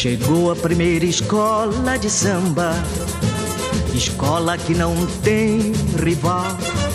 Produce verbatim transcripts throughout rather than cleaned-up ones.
Chegou a primeira escola de samba, escola que não tem rival.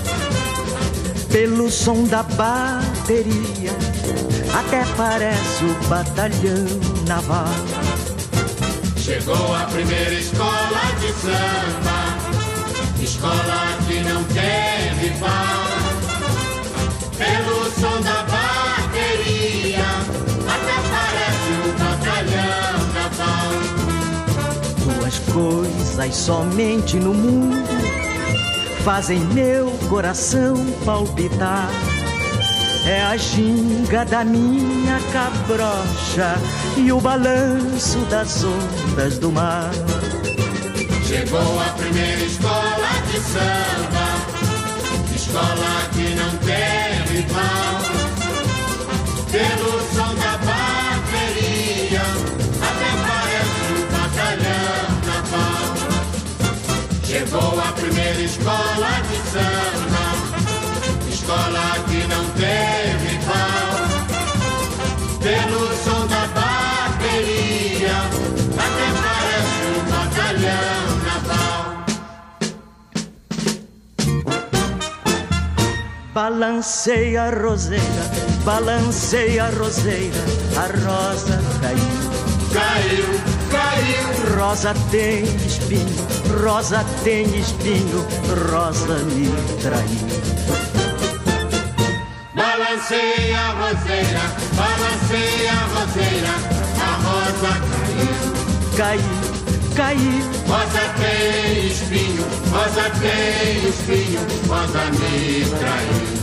Pelo som da bateria, até parece o batalhão naval. Chegou a primeira escola de samba, escola que não tem rival. Pelo som da bateria, até parece o batalhão naval. Duas coisas somente no mundo fazem meu coração palpitar. É a ginga da minha cabrocha e o balanço das ondas do mar. Chegou a primeira escola de samba, escola que não tem rival. Pelo som da bateria, até parece um batalhão naval. Chegou a primeira escola de samba, escola que não tem rival. Pelo som da bateria, até parece um batalhão naval. Balancei a roseira, balancei a roseira, a rosa caiu. Caiu, caiu. Rosa tem espinho, rosa tem espinho, rosa me traiu. Balancei a roseira, balancei a roseira, a rosa caiu. Caiu, caiu. Rosa tem espinho, rosa tem espinho, rosa me traiu.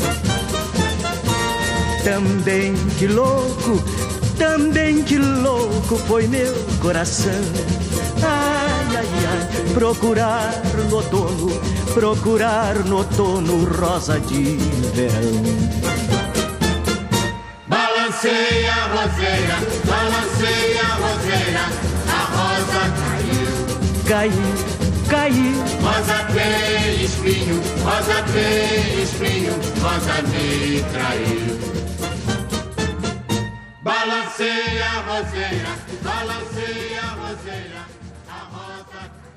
Também que louco, também que louco foi meu coração. Ai, ai, ai, procurar no outono, procurar no outono rosa de verão. Balancei a roseira, balancei a roseira, a rosa caiu. Caiu, caiu. Rosa tem espinho, rosa tem espinho, rosa me traiu. Balancei a roseira, balancei a roseira, a rosa caiu.